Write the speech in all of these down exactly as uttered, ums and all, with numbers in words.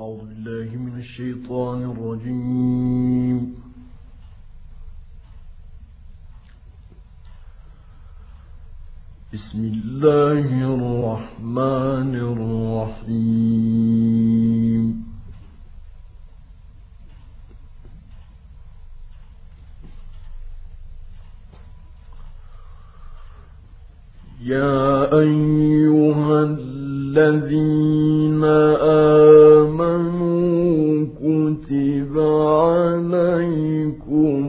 أعوذ بالله من الشيطان الرجيم. بسم الله الرحمن الرحيم. يا أيها الذين آمنوا كتب عليكم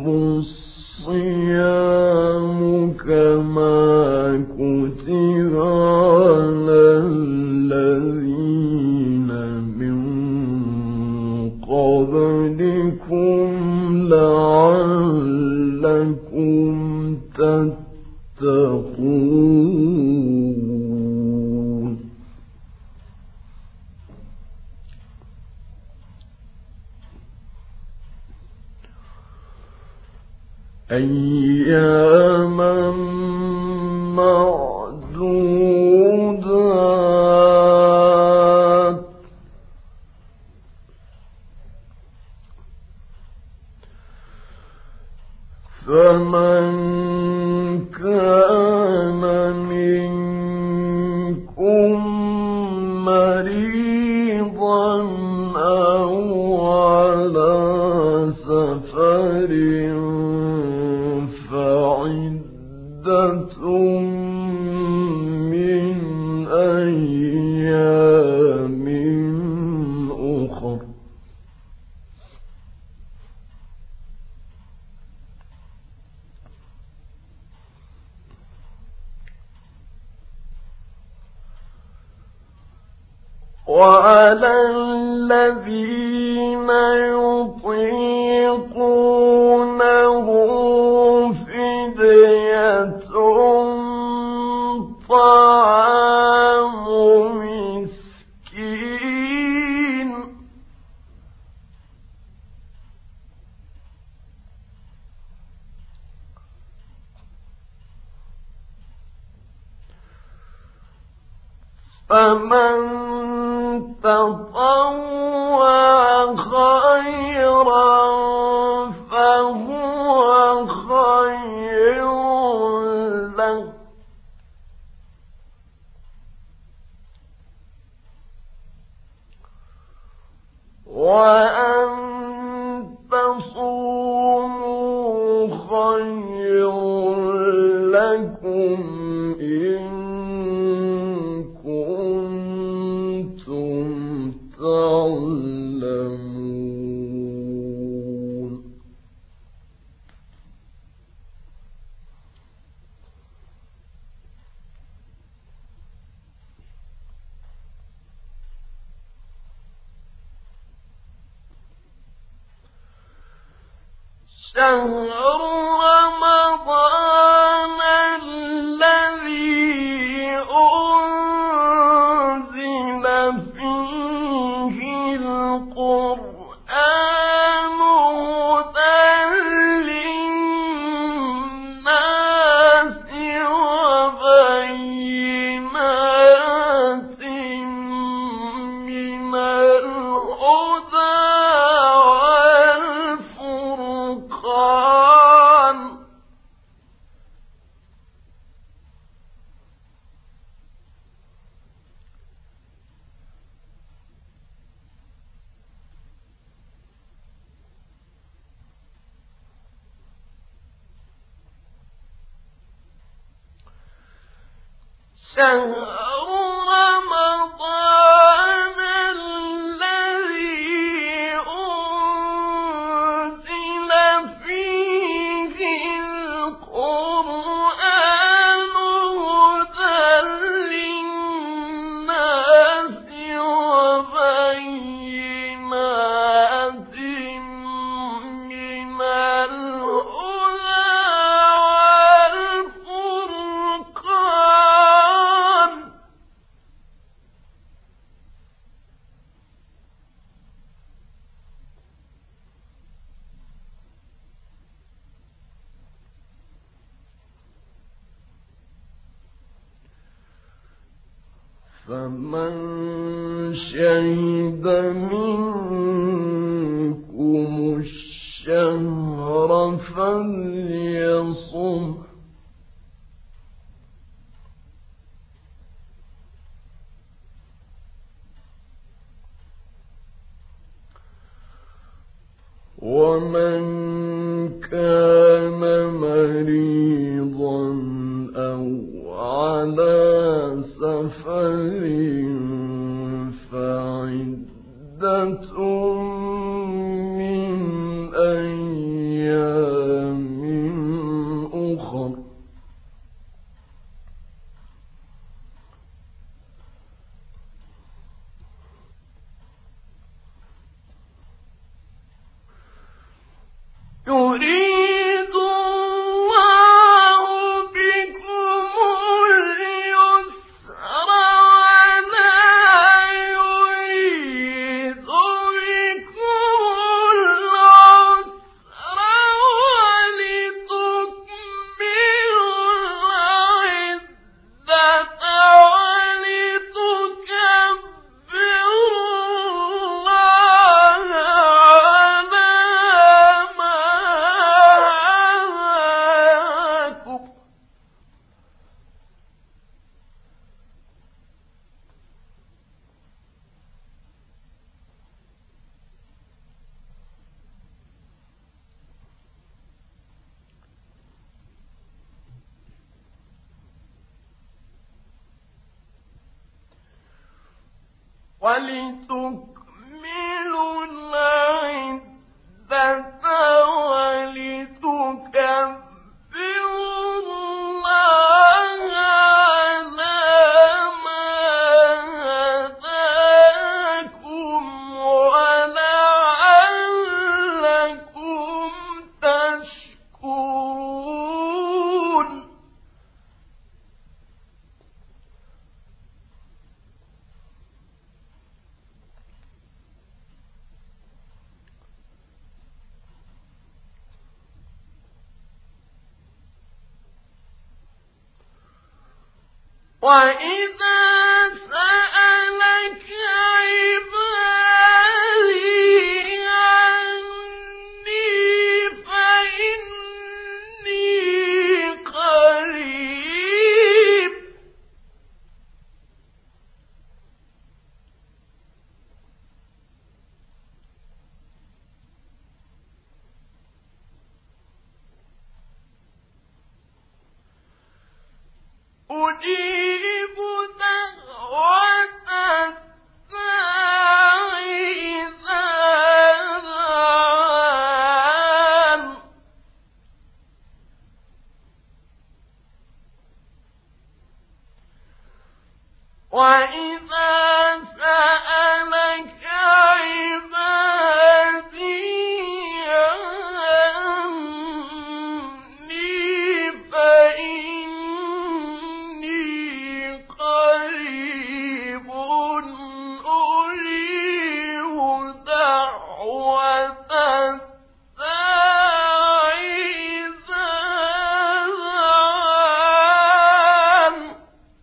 الصيام كما كتب على الذين من قبلكم لعلكم تتقون. أياما معدودات فمن كان منكم مريضا أو على سفر فعدة من أيام أخر. وعلى الذين يطيقونه فدية طعام مسكين فمن تطوع خيرا فهو خير له وأن تصوموا خير لكم إن تعلمون. شهر رمضان الذي أنزل فيه القرآن هدى للناس وبينات من الهدى والفرقان. شهر رمضان الذي أنزل فيه القرآن هدى للناس وبينات من الهدى والفرقان. فمن شهد منكم الشهر فليصم ومن كان مريضا أو على سفر فعدة من أيام أخر يريد الله بكم اليسر ولا يريد بكم العسر ولتكملوا العدة ولتكبروا ولتكملوا العدة ولتكبروا الله على ما هداكم ولعلكم تشكرون وإذا سألك عبادي عني فإني قريب أجيب دعوة الداع إذا دعان وإذا سألك عبادي عني فإني قريب أجيب دعوة الداع إذا دعان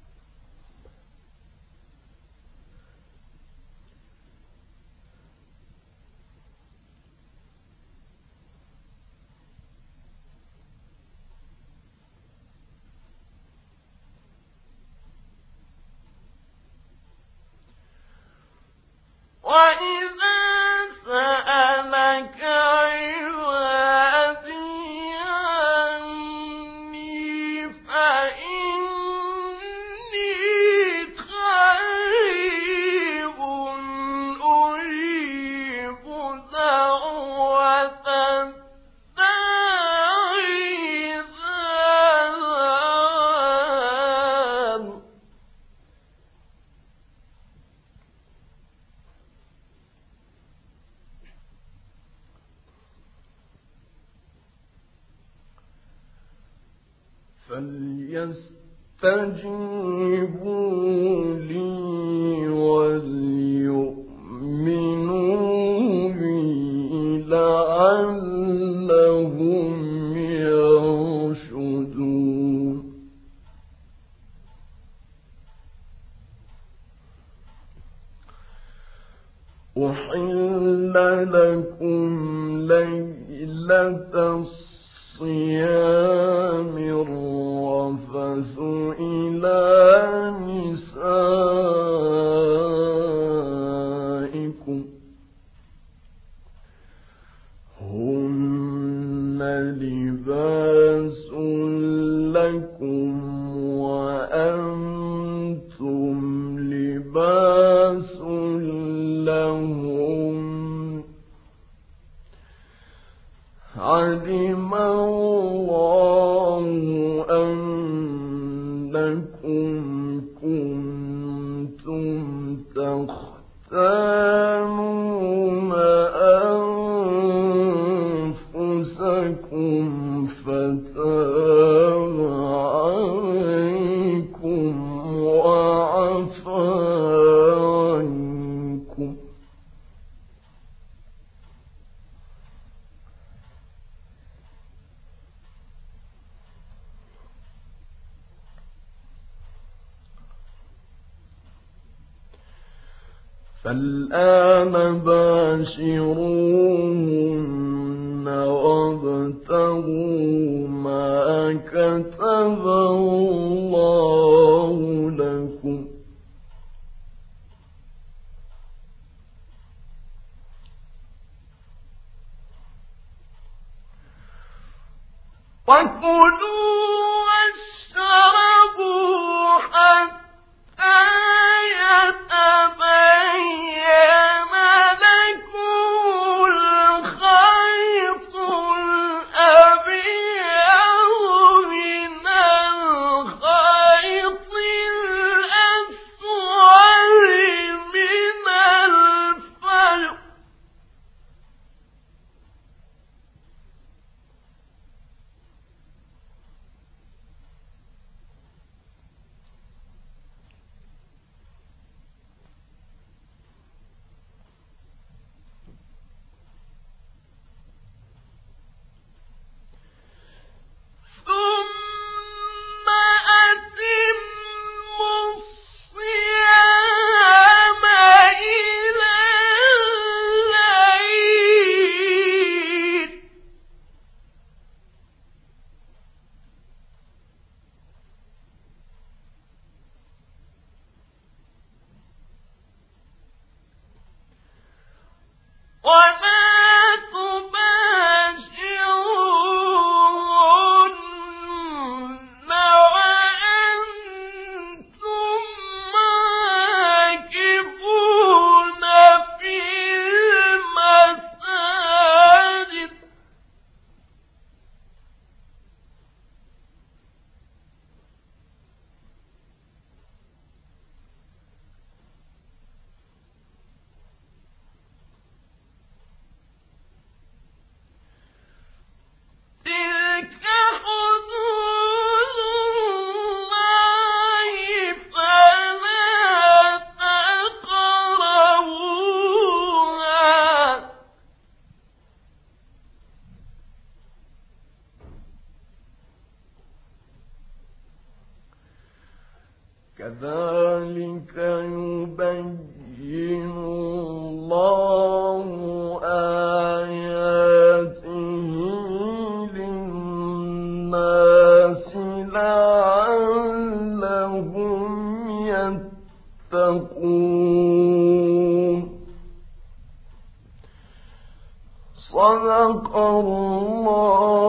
وإذا سألك عبادي عني فإني قريب أجيب دعوة الداع إذا دعان فليستجيبوا لي وليؤمنوا بي لعلهم يرشدون لكم ليلة الصيام الرفث إلى نسائكم هن لباس لكم وأنتم لباس لهم علم الله أنكم كنتم تختانون أنفسكم فتاب عليكم وعفى عنكم فالآن باشروهن وابتغوا ما كتب الله لكم وكلوا واشربوا حتى يتبين لكم الخيط الأبيض من الخيط الأسود من الفجر ثم أتموا الصيام إلى الليل ولا تباشروهن وأنتم عاكفون في المساجد تلك حدود الله فلا تقربوها كذلك يبين الله آياته للناس لعلهم يتقون صدق الله